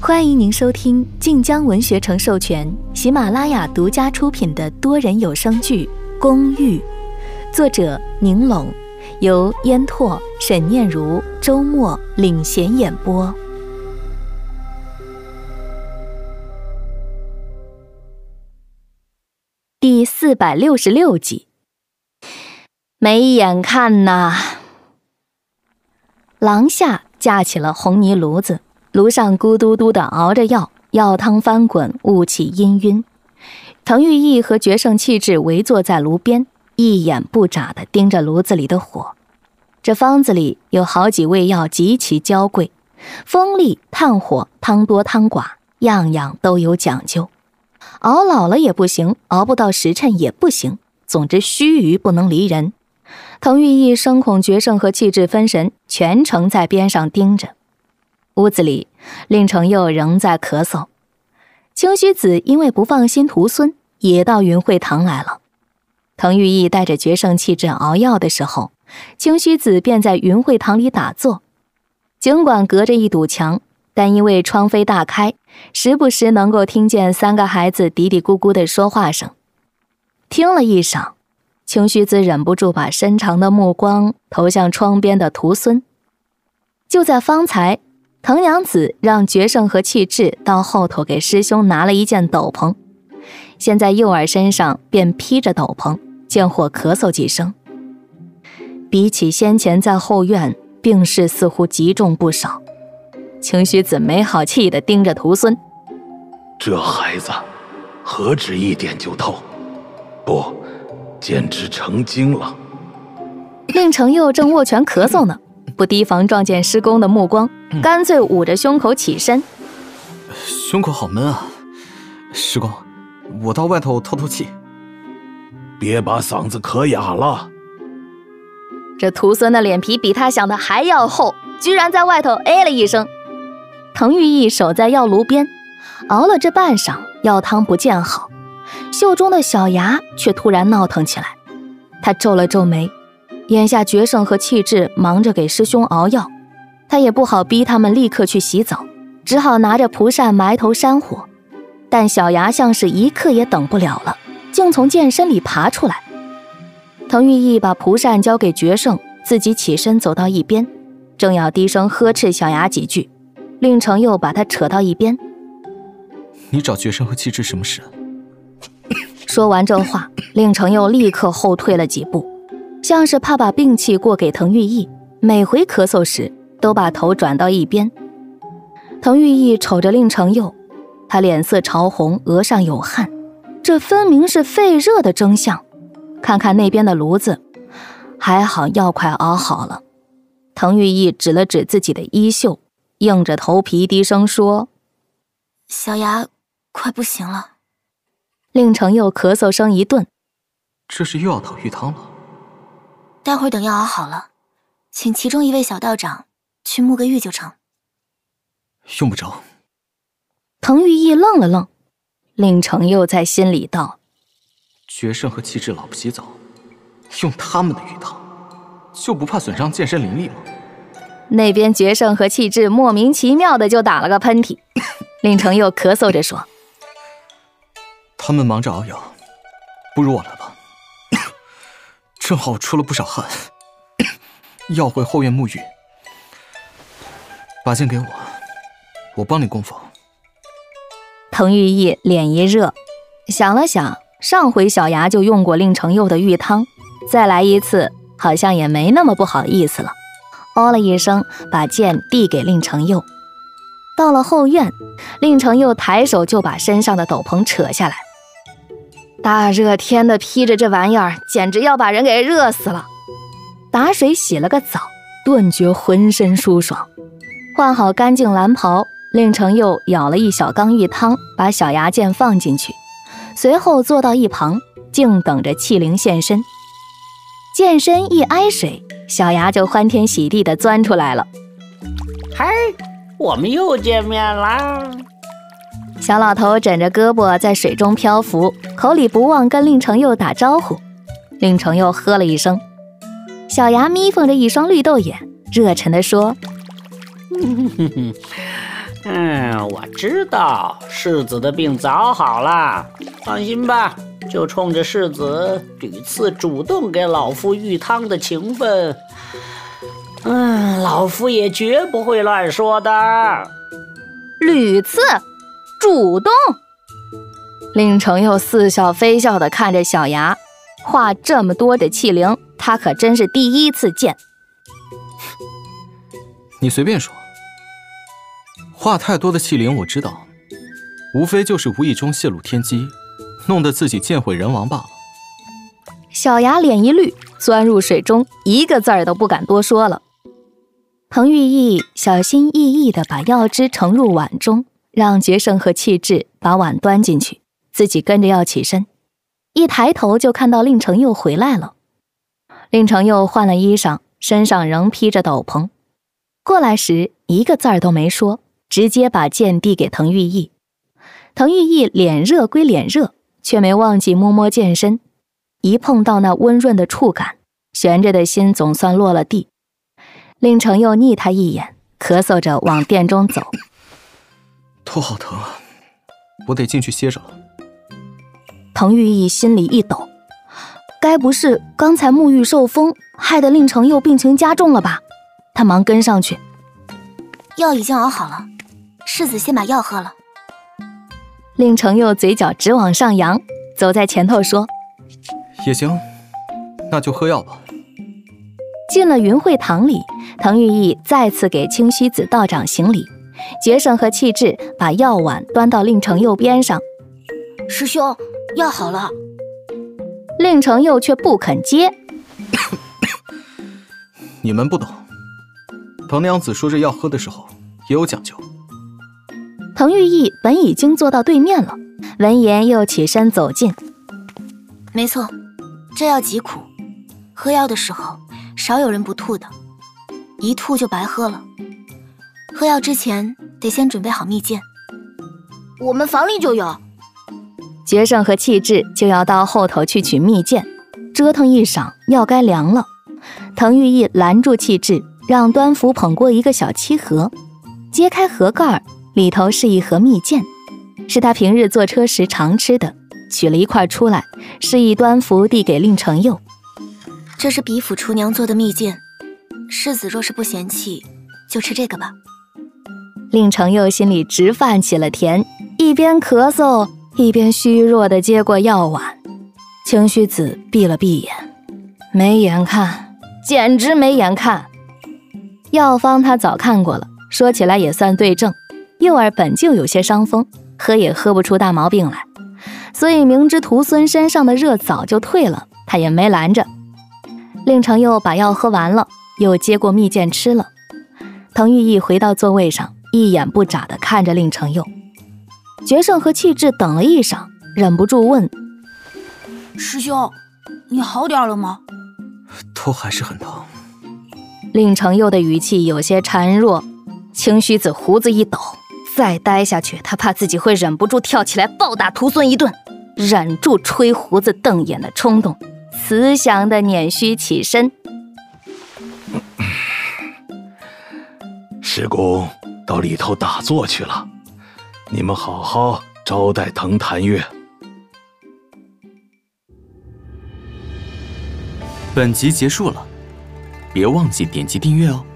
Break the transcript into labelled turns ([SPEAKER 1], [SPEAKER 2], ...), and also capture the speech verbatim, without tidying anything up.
[SPEAKER 1] 欢迎您收听晋江文学城授权、喜马拉雅独家出品的多人有声剧《公寓》，作者宁龙，由烟拓、沈念如、周末领衔演播。第四百六十六集，没眼看呐！廊下架起了红泥炉子，炉上咕嘟嘟地熬着药，药汤翻滚，雾气氤氲。滕玉义和决胜气质围坐在炉边，一眼不眨地盯着炉子里的火。这方子里有好几味药极其娇贵，风力、炭火、汤多汤寡，样样都有讲究。熬老了也不行，熬不到时辰也不行，总之须臾不能离人。滕玉义生恐决胜和气质分神，全程在边上盯着。屋子里，令程佑仍在咳嗽。清虚子因为不放心徒孙，也到云会堂来了。滕玉义带着决胜气质熬药的时候，清虚子便在云会堂里打坐。尽管隔着一堵墙，但因为窗扉大开，时不时能够听见三个孩子嘀嘀咕咕的说话声。听了一晌，清虚子忍不住把深长的目光投向窗边的徒孙。就在方才，滕娘子让决胜和气质到后头给师兄拿了一件斗篷，现在幼儿身上便披着斗篷，见或咳嗽几声。比起先前在后院，病势似乎极重不少。清虚子没好气地盯着徒孙，
[SPEAKER 2] 这孩子何止一点就透，不，简直成精了。
[SPEAKER 1] 令程佑正握拳咳嗽呢，不提防撞见师公的目光，干脆捂着胸口起身。
[SPEAKER 3] 胸口好闷啊，师公，我到外头透透气。
[SPEAKER 2] 别把嗓子咳哑了。
[SPEAKER 1] 这徒孙的脸皮比他想的还要厚，居然在外头哎了一声。滕玉义守在药炉边，熬了这半晌，药汤不见好，袖中的小牙却突然闹腾起来。他皱了皱眉，眼下决胜和气质忙着给师兄熬药，他也不好逼他们立刻去洗澡，只好拿着蒲扇埋头山火。但小牙像是一刻也等不了了，竟从剑身里爬出来。滕玉义把蒲扇交给决胜，自己起身走到一边，正要低声呵斥小牙几句，令程佑把他扯到一边。
[SPEAKER 3] 你找决胜和气质什么事？
[SPEAKER 1] 说完这话，令程佑立刻后退了几步，像是怕把病气过给滕玉义，每回咳嗽时都把头转到一边。滕玉义瞅着令程佑，他脸色潮红，额上有汗，这分明是肺热的征象。看看那边的炉子，还好药快熬好了。滕玉义指了指自己的衣袖，硬着头皮低声说：
[SPEAKER 4] 小牙快不行了。
[SPEAKER 1] 令程佑咳嗽声一顿，
[SPEAKER 3] 这是又要讨浴汤了。
[SPEAKER 4] 待会儿等药熬好了，请其中一位小道长去沐个浴就成。
[SPEAKER 3] 用不着。
[SPEAKER 1] 滕玉义愣了愣，令程佑在心里道：
[SPEAKER 3] 决胜和气质老不洗澡，用他们的浴汤，就不怕损伤健身灵力吗？
[SPEAKER 1] 那边决胜和气质莫名其妙的就打了个喷嚏。令程佑咳嗽着说：
[SPEAKER 3] 他们忙着熬药，不如我来吧。正好我出了不少汗，要回后院沐浴。把剑给我，我帮你供奉。
[SPEAKER 1] 滕玉义脸一热，想了想，上回小牙就用过令程佑的浴汤，再来一次好像也没那么不好意思了。哦了一声，把剑递给令程佑。到了后院，令程佑抬手就把身上的斗篷扯下来。大热天的披着这玩意儿，简直要把人给热死了。打水洗了个澡，顿觉浑身舒爽。换好干净蓝袍，令程佑舀了一小缸浴汤，把小牙剑放进去，随后坐到一旁，静等着气灵现身。剑身一挨水，小牙就欢天喜地地钻出来了。
[SPEAKER 5] 嗨，我们又见面啦！
[SPEAKER 1] 小老头枕着胳膊在水中漂浮，口里不忘跟令程佑打招呼。令程佑呵了一声，小牙眯缝着一双绿豆眼，热忱地说：
[SPEAKER 5] 嗯，我知道世子的病早好了，放心吧。就冲着世子屡次主动给老夫御汤的情分，嗯，老夫也绝不会乱说的。
[SPEAKER 1] 屡次主动？令程又似笑非笑地看着小牙，话这么多的器灵，他可真是第一次见。
[SPEAKER 3] 你随便说，话太多的器灵我知道，无非就是无意中泄露天机，弄得自己贱毁人亡罢了。
[SPEAKER 1] 小牙脸一绿，钻入水中，一个字儿都不敢多说了。彭玉意小心翼翼地把药汁盛入碗中，让决胜和气质把碗端进去，自己跟着要起身。一抬头就看到令程又回来了。令程又换了衣裳，身上仍披着斗篷，过来时一个字儿都没说，直接把剑递给滕玉意。滕玉意脸热归脸热，却没忘记摸摸剑身，一碰到那温润的触感，悬着的心总算落了地。令程又睨他一眼，咳嗽着往殿中走。
[SPEAKER 3] 头好疼啊，我得进去歇着了。
[SPEAKER 1] 滕玉意心里一抖，该不是刚才沐浴受风，害得令程又病情加重了吧？他忙跟上去。
[SPEAKER 4] 药已经熬好了，世子先把药喝了。
[SPEAKER 1] 令程又嘴角直往上扬，走在前头说：
[SPEAKER 3] 也行，那就喝药吧。
[SPEAKER 1] 进了云会堂里，滕玉意再次给清虚子道长行礼。决胜和气质把药碗端到令程佑边上。
[SPEAKER 4] 师兄，药好了。
[SPEAKER 1] 令程佑却不肯接。
[SPEAKER 3] 你们不懂，滕娘子说这药喝的时候也有讲究。
[SPEAKER 1] 滕玉意本已经坐到对面了，闻言又起身走近。
[SPEAKER 4] 没错，这药极苦，喝药的时候少有人不吐的，一吐就白喝了。喝药之前得先准备好蜜饯，我们房里就有。
[SPEAKER 1] 决胜和气质就要到后头去取蜜饯，折腾一晌，药该凉了。滕玉意拦住气质，让端福捧过一个小漆盒，揭开盒盖，里头是一盒蜜饯，是他平日坐车时常吃的，取了一块出来，示意端福递给令程佑。
[SPEAKER 4] 这是比府厨娘做的蜜饯，世子若是不嫌弃，就吃这个吧。
[SPEAKER 1] 令程佑心里直泛起了甜，一边咳嗽一边虚弱地接过药碗。清虚子闭了闭眼，没眼看，简直没眼看。药方他早看过了，说起来也算对症，幼儿本就有些伤风，喝也喝不出大毛病来，所以明知徒孙身上的热早就退了，他也没拦着。令程佑把药喝完了，又接过蜜饯吃了。滕玉意回到座位上，一眼不眨地看着令程佑。决胜和气质等了一晌，忍不住问：
[SPEAKER 4] 师兄，你好点了吗？
[SPEAKER 3] 头还是很疼。
[SPEAKER 1] 令程佑的语气有些孱弱。清虚子胡子一抖，再待下去他怕自己会忍不住跳起来暴打徒孙一顿，忍住吹胡子瞪眼的冲动，慈祥地捻须起身。
[SPEAKER 2] 师公到里头打坐去了，你们好好招待滕谭月。
[SPEAKER 6] 本集结束了，别忘记点击订阅哦。